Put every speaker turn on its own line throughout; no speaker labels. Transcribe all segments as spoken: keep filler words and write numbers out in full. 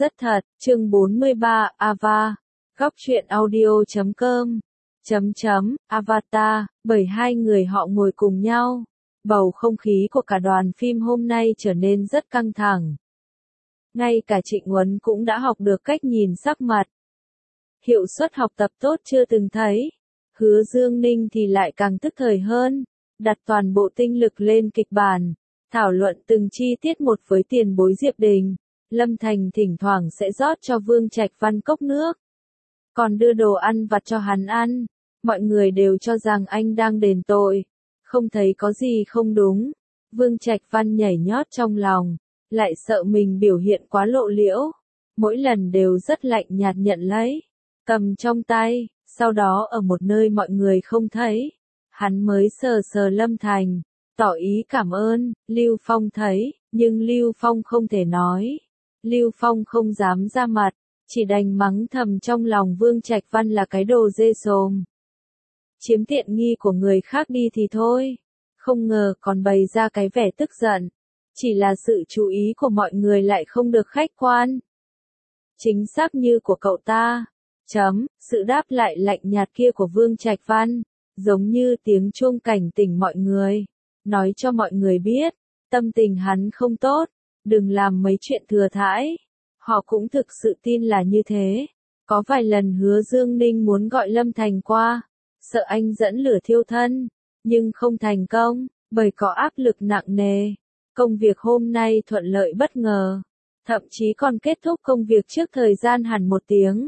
rất thật, chương bốn mươi ba, Ava, góc truyện audio chấm com, chấm chấm, Avatar, bởi hai người họ ngồi cùng nhau. Bầu không khí của cả đoàn phim hôm nay trở nên rất căng thẳng. Ngay cả Trịnh Huấn cũng đã học được cách nhìn sắc mặt. Hiệu suất học tập tốt chưa từng thấy. Hứa Dương Ninh thì lại càng tức thời hơn, đặt toàn bộ tinh lực lên kịch bản, thảo luận từng chi tiết một với tiền bối Diệp Đình. Lâm Thành thỉnh thoảng sẽ rót cho Vương Trạch Văn cốc nước, còn đưa đồ ăn vặt cho hắn ăn. Mọi người đều cho rằng anh đang đền tội, không thấy có gì không đúng. Vương Trạch Văn nhảy nhót trong lòng, lại sợ mình biểu hiện quá lộ liễu, mỗi lần đều rất lạnh nhạt nhận lấy, cầm trong tay, sau đó ở một nơi mọi người không thấy, hắn mới sờ sờ Lâm Thành, tỏ ý cảm ơn. Lưu Phong thấy, nhưng Lưu Phong không thể nói. Lưu Phong không dám ra mặt, chỉ đành mắng thầm trong lòng Vương Trạch Văn là cái đồ dê xồm. Chiếm tiện nghi của người khác đi thì thôi, không ngờ còn bày ra cái vẻ tức giận. Chỉ là sự chú ý của mọi người lại không được khách quan. Chính xác như của cậu ta. Chấm, sự đáp lại lạnh nhạt kia của Vương Trạch Văn, giống như tiếng chuông cảnh tỉnh mọi người, nói cho mọi người biết, tâm tình hắn không tốt, đừng làm mấy chuyện thừa thãi. Họ cũng thực sự tin là như thế. Có vài lần Hứa Dương Ninh muốn gọi Lâm Thành qua, sợ anh dẫn lửa thiêu thân, nhưng không thành công, bởi có áp lực nặng nề. Công việc hôm nay thuận lợi bất ngờ, thậm chí còn kết thúc công việc trước thời gian hẳn một tiếng.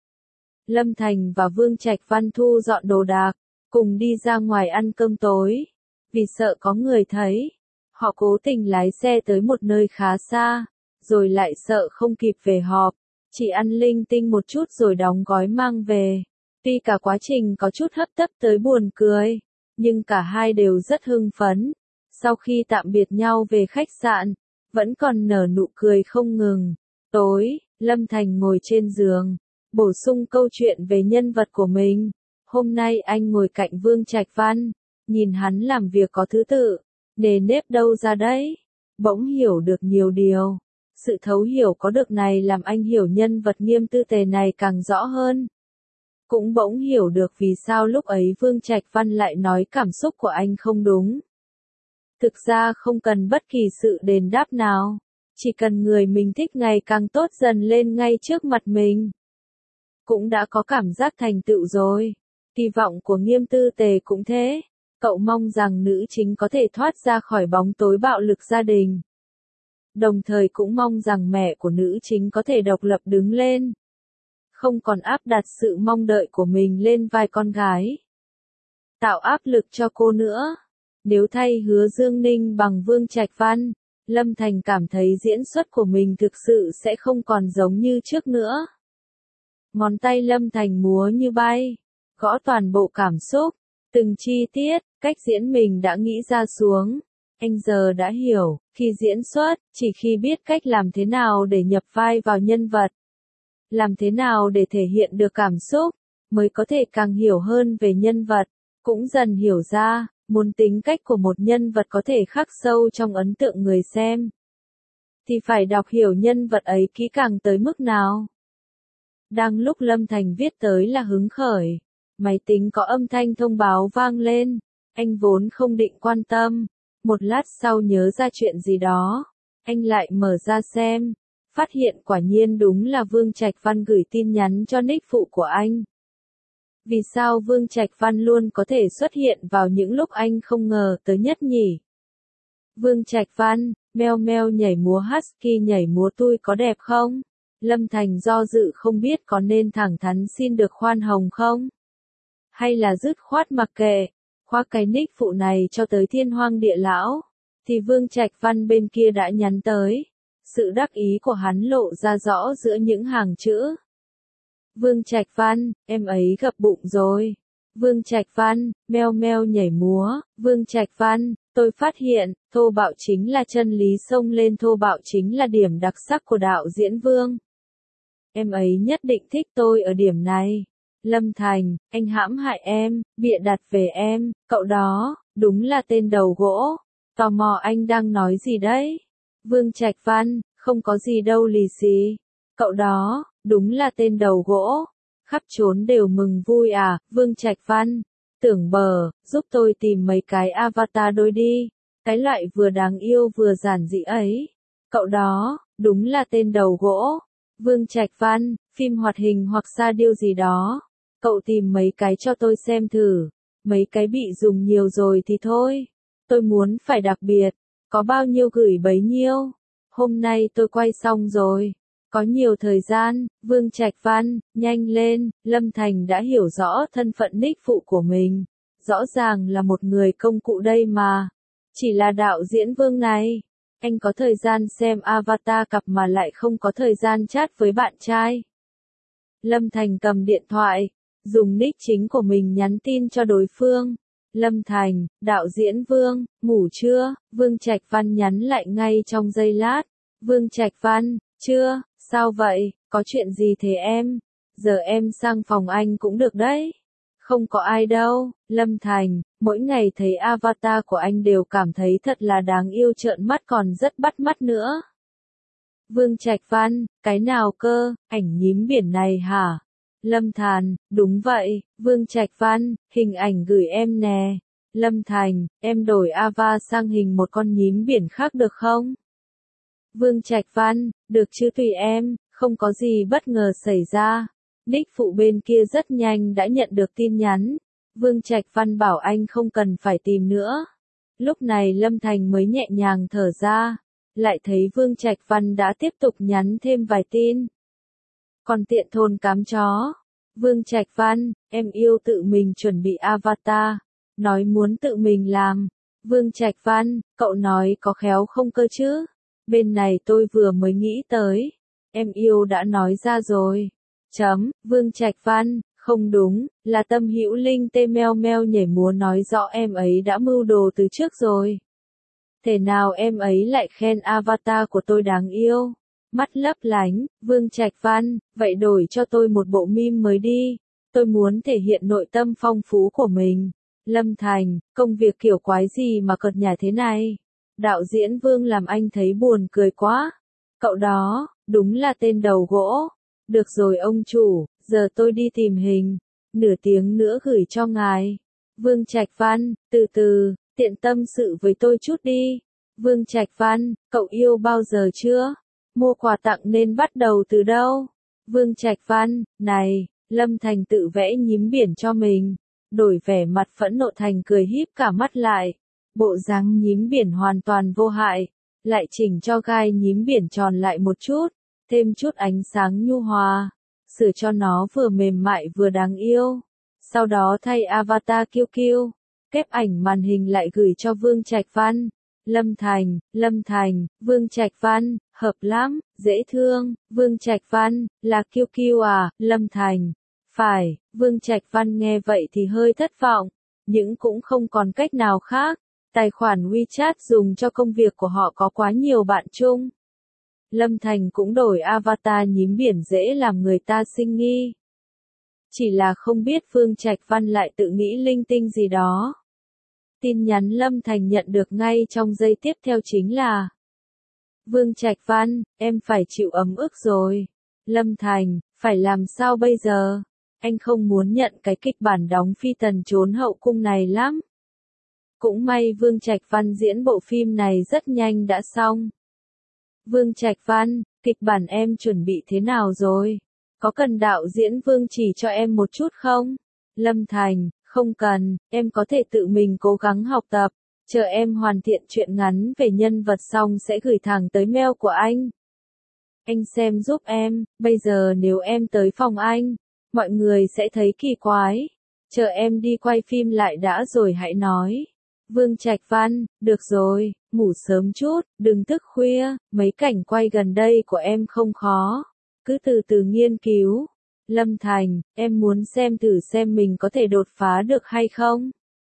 Lâm Thành và Vương Trạch Văn thu dọn đồ đạc, cùng đi ra ngoài ăn cơm tối. Vì sợ có người thấy, họ cố tình lái xe tới một nơi khá xa, rồi lại sợ không kịp về họp, chỉ ăn linh tinh một chút rồi đóng gói mang về. Tuy cả quá trình có chút hấp tấp tới buồn cười, nhưng cả hai đều rất hưng phấn. Sau khi tạm biệt nhau về khách sạn, vẫn còn nở nụ cười không ngừng. Tối, Lâm Thành ngồi trên giường, bổ sung câu chuyện về nhân vật của mình. Hôm nay anh ngồi cạnh Vương Trạch Văn, nhìn hắn làm việc có thứ tự, nề nếp đâu ra đấy. Bỗng hiểu được nhiều điều. Sự thấu hiểu có được này làm anh hiểu nhân vật Nghiêm Tư Tề này càng rõ hơn. Cũng bỗng hiểu được vì sao lúc ấy Vương Trạch Văn lại nói cảm xúc của anh không đúng. Thực ra không cần bất kỳ sự đền đáp nào, chỉ cần người mình thích ngày càng tốt dần lên ngay trước mặt mình, cũng đã có cảm giác thành tựu rồi. Kỳ vọng của Nghiêm Tư Tề cũng thế, cậu mong rằng nữ chính có thể thoát ra khỏi bóng tối bạo lực gia đình. Đồng thời cũng mong rằng mẹ của nữ chính có thể độc lập đứng lên, không còn áp đặt sự mong đợi của mình lên vai con gái, tạo áp lực cho cô nữa. Nếu thay Hứa Dương Ninh bằng Vương Trạch Văn, Lâm Thành cảm thấy diễn xuất của mình thực sự sẽ không còn giống như trước nữa. Ngón tay Lâm Thành múa như bay, gõ toàn bộ cảm xúc, từng chi tiết, cách diễn mình đã nghĩ ra xuống. Anh giờ đã hiểu, khi diễn xuất, chỉ khi biết cách làm thế nào để nhập vai vào nhân vật, làm thế nào để thể hiện được cảm xúc, mới có thể càng hiểu hơn về nhân vật, cũng dần hiểu ra, muốn tính cách của một nhân vật có thể khắc sâu trong ấn tượng người xem, thì phải đọc hiểu nhân vật ấy kỹ càng tới mức nào. Đang lúc Lâm Thành viết tới là hứng khởi, máy tính có âm thanh thông báo vang lên, anh vốn không định quan tâm, một lát sau nhớ ra chuyện gì đó, anh lại mở ra xem, phát hiện quả nhiên đúng là Vương Trạch Văn gửi tin nhắn cho nick phụ của anh. Vì sao Vương Trạch Văn luôn có thể xuất hiện vào những lúc anh không ngờ tới nhất nhỉ? Vương Trạch Văn, meo meo nhảy múa husky nhảy múa tui có đẹp không? Lâm Thành do dự không biết có nên thẳng thắn xin được khoan hồng không? Hay là dứt khoát mặc kệ, khoác cái nick phụ này cho tới thiên hoang địa lão? Thì Vương Trạch Văn bên kia đã nhắn tới. Sự đắc ý của hắn lộ ra rõ giữa những hàng chữ. Vương Trạch Văn, em ấy gập bụng rồi. Vương Trạch Văn, meo meo nhảy múa. Vương Trạch Văn, tôi phát hiện, thô bạo chính là chân lý, xông lên thô bạo chính là điểm đặc sắc của đạo diễn Vương. Em ấy nhất định thích tôi ở điểm này. Lâm Thành, anh hãm hại em, bịa đặt về em, cậu đó, đúng là tên đầu gỗ. Tò mò anh đang nói gì đấy? Vương Trạch Văn, không có gì đâu lì xì. Cậu đó, đúng là tên đầu gỗ. Khắp trốn đều mừng vui à, Vương Trạch Văn. Tưởng bờ, giúp tôi tìm mấy cái avatar đôi đi. Cái loại vừa đáng yêu vừa giản dị ấy. Cậu đó, đúng là tên đầu gỗ. Vương Trạch Văn, phim hoạt hình hoặc sa điêu gì đó. Cậu tìm mấy cái cho tôi xem thử. Mấy cái bị dùng nhiều rồi thì thôi. Tôi muốn phải đặc biệt. Có bao nhiêu gửi bấy nhiêu. Hôm nay tôi quay xong rồi. Có nhiều thời gian, Vương Trạch Văn, nhanh lên, Lâm Thành đã hiểu rõ thân phận đích phụ của mình. Rõ ràng là một người công cụ đây mà. Chỉ là đạo diễn Vương này. Anh có thời gian xem avatar cặp mà lại không có thời gian chat với bạn trai. Lâm Thành cầm điện thoại, dùng nick chính của mình nhắn tin cho đối phương. Lâm Thành, đạo diễn Vương, ngủ chưa? Vương Trạch Văn nhắn lại ngay trong giây lát. Vương Trạch Văn, chưa, sao vậy, có chuyện gì thế em? Giờ em sang phòng anh cũng được đấy. Không có ai đâu, Lâm Thành, mỗi ngày thấy avatar của anh đều cảm thấy thật là đáng yêu trợn mắt còn rất bắt mắt nữa. Vương Trạch Văn, cái nào cơ, ảnh nhím biển này hả? Lâm Thành, đúng vậy, Vương Trạch Văn, hình ảnh gửi em nè. Lâm Thành, em đổi avatar sang hình một con nhím biển khác được không? Vương Trạch Văn, được chứ tùy em, không có gì bất ngờ xảy ra. Đích phụ bên kia rất nhanh đã nhận được tin nhắn. Vương Trạch Văn bảo anh không cần phải tìm nữa. Lúc này Lâm Thành mới nhẹ nhàng thở ra. Lại thấy Vương Trạch Văn đã tiếp tục nhắn thêm vài tin. Còn tiện thôn cám chó. Vương Trạch Văn, em yêu tự mình chuẩn bị avatar. Nói muốn tự mình làm. Vương Trạch Văn, cậu nói có khéo không cơ chứ? Bên này tôi vừa mới nghĩ tới. Em yêu đã nói ra rồi. Chấm, Vương Trạch Văn, không đúng, là Tâm Hữu Linh tê meo meo nhảy múa nói rõ em ấy đã mưu đồ từ trước rồi. Thế nào em ấy lại khen avatar của tôi đáng yêu? Mắt lấp lánh, Vương Trạch Văn, vậy đổi cho tôi một bộ meme mới đi. Tôi muốn thể hiện nội tâm phong phú của mình. Lâm Thành, công việc kiểu quái gì mà cợt nhả thế này? Đạo diễn Vương làm anh thấy buồn cười quá. Cậu đó, đúng là tên đầu gỗ. Được rồi ông chủ, giờ tôi đi tìm hình. Nửa tiếng nữa gửi cho ngài. Vương Trạch Văn, từ từ, tiện tâm sự với tôi chút đi. Vương Trạch Văn, cậu yêu bao giờ chưa? Mua quà tặng nên bắt đầu từ đâu? Vương Trạch Văn, này, Lâm Thành tự vẽ nhím biển cho mình. Đổi vẻ mặt phẫn nộ thành cười híp cả mắt lại. Bộ dáng nhím biển hoàn toàn vô hại. Lại chỉnh cho gai nhím biển tròn lại một chút. Thêm chút ánh sáng nhu hòa. Sửa cho nó vừa mềm mại vừa đáng yêu. Sau đó thay avatar kiêu kiêu. Kép ảnh màn hình lại gửi cho Vương Trạch Văn. Lâm Thành, Lâm Thành, Vương Trạch Văn, hợp lắm, dễ thương. Vương Trạch Văn, là kiêu kiêu à, Lâm Thành. Phải, Vương Trạch Văn nghe vậy thì hơi thất vọng. Nhưng cũng không còn cách nào khác. Tài khoản WeChat dùng cho công việc của họ có quá nhiều bạn chung. Lâm Thành cũng đổi avatar nhím biển dễ làm người ta sinh nghi. Chỉ là không biết Vương Trạch Văn lại tự nghĩ linh tinh gì đó. Tin nhắn Lâm Thành nhận được ngay trong giây tiếp theo chính là: Vương Trạch Văn, em phải chịu ấm ức rồi. Lâm Thành, phải làm sao bây giờ? Anh không muốn nhận cái kịch bản đóng phi tần trốn hậu cung này lắm. Cũng may Vương Trạch Văn diễn bộ phim này rất nhanh đã xong. Vương Trạch Văn, kịch bản em chuẩn bị thế nào rồi? Có cần đạo diễn Vương chỉ cho em một chút không? Lâm Thành, không cần, em có thể tự mình cố gắng học tập. Chờ em hoàn thiện truyện ngắn về nhân vật xong sẽ gửi thẳng tới mail của anh. Anh xem giúp em, bây giờ nếu em tới phòng anh, mọi người sẽ thấy kỳ quái. Chờ em đi quay phim lại đã rồi hãy nói. Vương Trạch Văn, được rồi, ngủ sớm chút, đừng thức khuya, mấy cảnh quay gần đây của em không khó. Cứ từ từ nghiên cứu. Lâm Thành, em muốn xem thử xem mình có thể đột phá được hay không?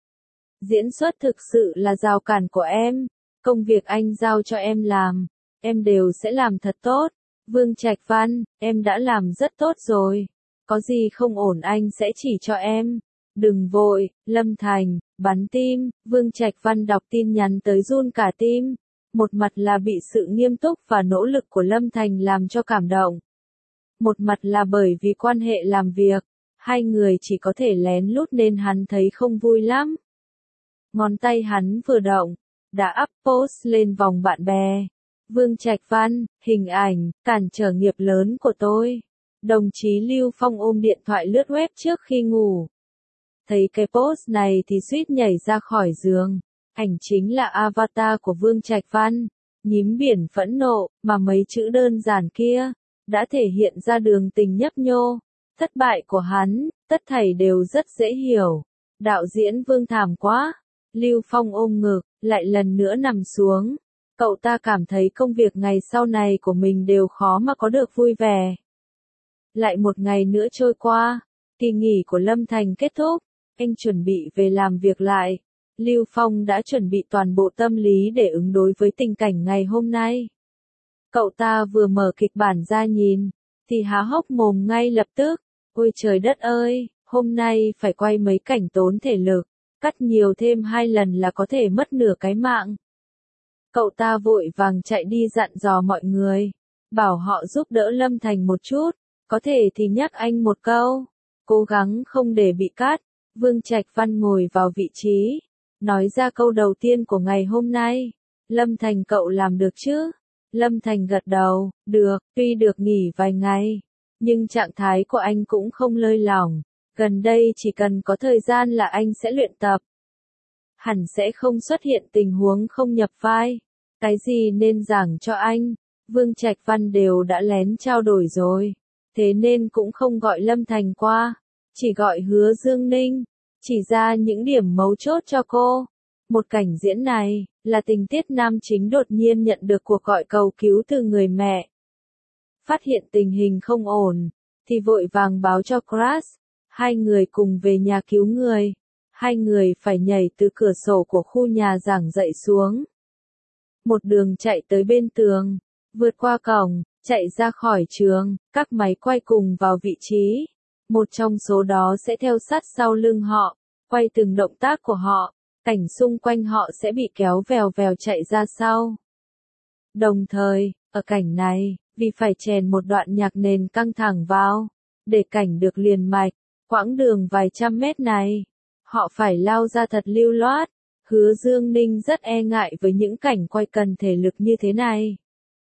Diễn xuất thực sự là rào cản của em. Công việc anh giao cho em làm, em đều sẽ làm thật tốt. Vương Trạch Văn, em đã làm rất tốt rồi. Có gì không ổn anh sẽ chỉ cho em. Đừng vội, Lâm Thành, bắn tim. Vương Trạch Văn đọc tin nhắn tới run cả tim. Một mặt là bị sự nghiêm túc và nỗ lực của Lâm Thành làm cho cảm động. Một mặt là bởi vì quan hệ làm việc, hai người chỉ có thể lén lút nên hắn thấy không vui lắm. Ngón tay hắn vừa động, đã up post lên vòng bạn bè. Vương Trạch Văn, hình ảnh, cản trở nghiệp lớn của tôi. Đồng chí Lưu Phong ôm điện thoại lướt web trước khi ngủ. Thấy cái post này thì suýt nhảy ra khỏi giường. Ảnh chính là avatar của Vương Trạch Văn. Nhím biển phẫn nộ, mà mấy chữ đơn giản kia đã thể hiện ra đường tình nhấp nhô. Thất bại của hắn, tất thảy đều rất dễ hiểu. Đạo diễn Vương thảm quá. Lưu Phong ôm ngực, lại lần nữa nằm xuống. Cậu ta cảm thấy công việc ngày sau này của mình đều khó mà có được vui vẻ. Lại một ngày nữa trôi qua, kỳ nghỉ của Lâm Thành kết thúc, anh chuẩn bị về làm việc lại. Lưu Phong đã chuẩn bị toàn bộ tâm lý để ứng đối với tình cảnh ngày hôm nay. Cậu ta vừa mở kịch bản ra nhìn, thì há hốc mồm ngay lập tức. Ôi trời đất ơi, hôm nay phải quay mấy cảnh tốn thể lực, cắt nhiều thêm hai lần là có thể mất nửa cái mạng. Cậu ta vội vàng chạy đi dặn dò mọi người, bảo họ giúp đỡ Lâm Thành một chút, có thể thì nhắc anh một câu, cố gắng không để bị cắt. Vương Trạch Văn ngồi vào vị trí, nói ra câu đầu tiên của ngày hôm nay. Lâm Thành cậu làm được chứ? Lâm Thành gật đầu, được, tuy được nghỉ vài ngày, nhưng trạng thái của anh cũng không lơi lỏng, gần đây chỉ cần có thời gian là anh sẽ luyện tập. Hẳn sẽ không xuất hiện tình huống không nhập vai. Cái gì nên giảng cho anh, Vương Trạch Văn đều đã lén trao đổi rồi, thế nên cũng không gọi Lâm Thành qua, chỉ gọi Hứa Dương Ninh, chỉ ra những điểm mấu chốt cho cô. Một cảnh diễn này, là tình tiết nam chính đột nhiên nhận được cuộc gọi cầu cứu từ người mẹ. Phát hiện tình hình không ổn, thì vội vàng báo cho Crash, hai người cùng về nhà cứu người. Hai người phải nhảy từ cửa sổ của khu nhà giảng dạy xuống. Một đường chạy tới bên tường, vượt qua cổng, chạy ra khỏi trường, các máy quay cùng vào vị trí. Một trong số đó sẽ theo sát sau lưng họ, quay từng động tác của họ, cảnh xung quanh họ sẽ bị kéo vèo vèo chạy ra sau. Đồng thời, ở cảnh này, vì phải chèn một đoạn nhạc nền căng thẳng vào, để cảnh được liền mạch, quãng đường vài trăm mét này, họ phải lao ra thật lưu loát. Hứa Dương Ninh rất e ngại với những cảnh quay cần thể lực như thế này.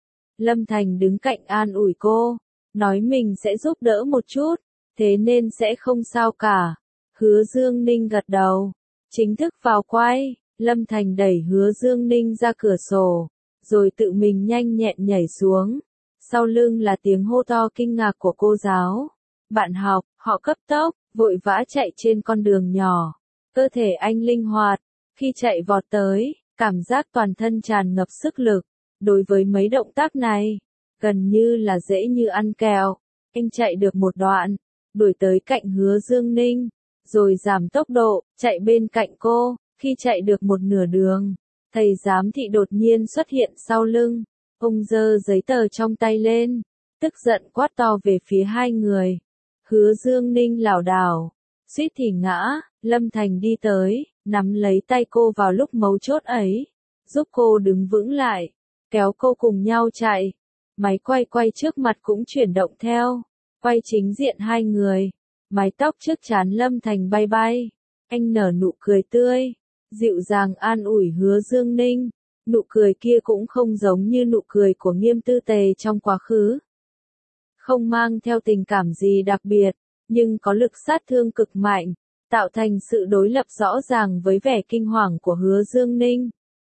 Lâm Thành đứng cạnh an ủi cô, nói mình sẽ giúp đỡ một chút, thế nên sẽ không sao cả. Hứa Dương Ninh gật đầu, chính thức vào quay, Lâm Thành đẩy Hứa Dương Ninh ra cửa sổ, rồi tự mình nhanh nhẹn nhảy xuống. Sau lưng là tiếng hô to kinh ngạc của cô giáo. Bạn học, họ cấp tốc, vội vã chạy trên con đường nhỏ. Cơ thể anh linh hoạt, khi chạy vọt tới, cảm giác toàn thân tràn ngập sức lực. Đối với mấy động tác này, gần như là dễ như ăn kẹo. Anh chạy được một đoạn, đuổi tới cạnh Hứa Dương Ninh, rồi giảm tốc độ, chạy bên cạnh cô. Khi chạy được một nửa đường, thầy giám thị đột nhiên xuất hiện sau lưng. Ông giơ giấy tờ trong tay lên, tức giận quát to về phía hai người. Hứa Dương Ninh lảo đảo, suýt thì ngã. Lâm Thành đi tới, nắm lấy tay cô vào lúc mấu chốt ấy, giúp cô đứng vững lại, kéo cô cùng nhau chạy. Máy quay quay trước mặt cũng chuyển động theo, quay chính diện hai người. Mái tóc trước trán Lâm Thành bay bay, anh nở nụ cười tươi, dịu dàng an ủi Hứa Dương Ninh. Nụ cười kia cũng không giống như nụ cười của Nghiêm Tư Tề trong quá khứ. Không mang theo tình cảm gì đặc biệt, nhưng có lực sát thương cực mạnh, tạo thành sự đối lập rõ ràng với vẻ kinh hoàng của Hứa Dương Ninh.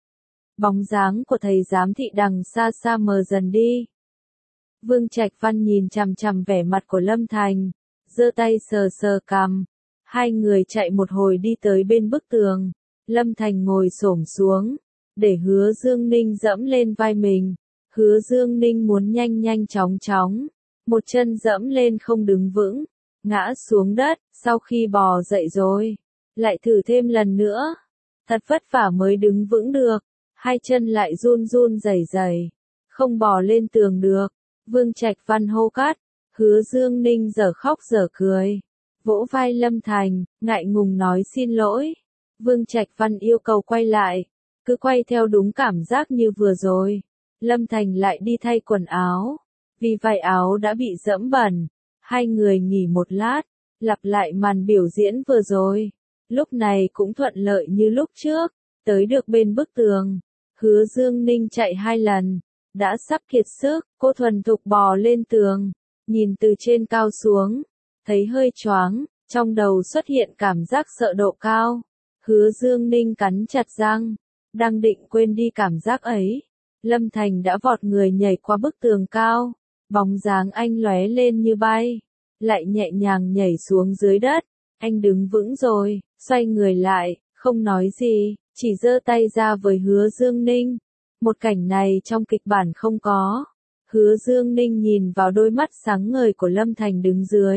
Bóng dáng của thầy giám thị đằng xa xa mờ dần đi. Vương Trạch Văn nhìn chằm chằm vẻ mặt của Lâm Thành, giơ tay sờ sờ cằm. Hai người chạy một hồi đi tới bên bức tường. Lâm Thành ngồi xổm xuống, để Hứa Dương Ninh dẫm lên vai mình. Hứa Dương Ninh muốn nhanh nhanh chóng chóng, một chân dẫm lên không đứng vững, ngã xuống đất. Sau khi bò dậy rồi, lại thử thêm lần nữa, thật vất vả mới đứng vững được, hai chân lại run run rẩy rẩy, không bò lên tường được. Vương Trạch Văn hô cắt, Hứa Dương Ninh dở khóc dở cười, vỗ vai Lâm Thành, ngại ngùng nói xin lỗi. Vương Trạch Văn yêu cầu quay lại, cứ quay theo đúng cảm giác như vừa rồi. Lâm Thành lại đi thay quần áo, vì vải áo đã bị dẫm bẩn. Hai người nghỉ một lát, lặp lại màn biểu diễn vừa rồi. Lúc này cũng thuận lợi như lúc trước, tới được bên bức tường. Hứa Dương Ninh chạy hai lần, đã sắp kiệt sức, cô thuần thục bò lên tường, nhìn từ trên cao xuống, thấy hơi choáng, trong đầu xuất hiện cảm giác sợ độ cao. Hứa Dương Ninh cắn chặt răng, đang định quên đi cảm giác ấy. Lâm Thành đã vọt người nhảy qua bức tường cao, bóng dáng anh lóe lên như bay, lại nhẹ nhàng nhảy xuống dưới đất. Anh đứng vững rồi, xoay người lại, không nói gì, chỉ giơ tay ra với Hứa Dương Ninh. Một cảnh này trong kịch bản không có. Hứa Dương Ninh nhìn vào đôi mắt sáng ngời của Lâm Thành đứng dưới.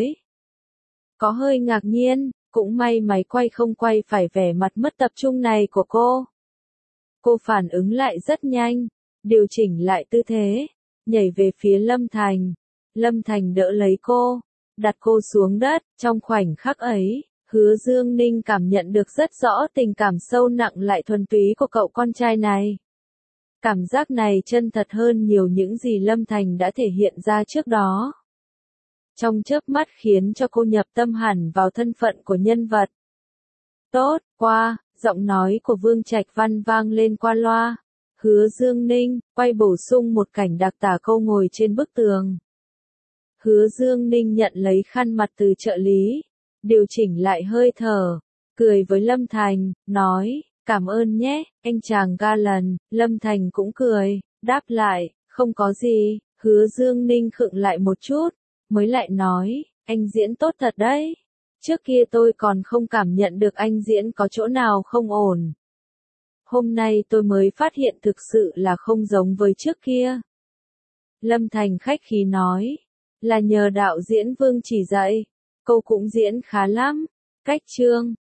Có hơi ngạc nhiên, cũng may máy quay không quay phải vẻ mặt mất tập trung này của cô. Cô phản ứng lại rất nhanh, điều chỉnh lại tư thế, nhảy về phía Lâm Thành. Lâm Thành đỡ lấy cô, đặt cô xuống đất. Trong khoảnh khắc ấy, Hứa Dương Ninh cảm nhận được rất rõ tình cảm sâu nặng lại thuần túy của cậu con trai này. Cảm giác này chân thật hơn nhiều những gì Lâm Thành đã thể hiện ra trước đó. Trong chớp mắt khiến cho cô nhập tâm hẳn vào thân phận của nhân vật. Tốt, qua, giọng nói của Vương Trạch Văn vang lên qua loa. Hứa Dương Ninh, quay bổ sung một cảnh đặc tả câu ngồi trên bức tường. Hứa Dương Ninh nhận lấy khăn mặt từ trợ lý, điều chỉnh lại hơi thở, cười với Lâm Thành, nói, cảm ơn nhé, anh chàng ga lần. Lâm Thành cũng cười, đáp lại, không có gì. Hứa Dương Ninh khựng lại một chút, mới lại nói, anh diễn tốt thật đấy. Trước kia tôi còn không cảm nhận được anh diễn có chỗ nào không ổn. Hôm nay tôi mới phát hiện thực sự là không giống với trước kia. Lâm Thành khách khí nói, là nhờ đạo diễn Vương chỉ dạy, cô cũng diễn khá lắm. Cách chương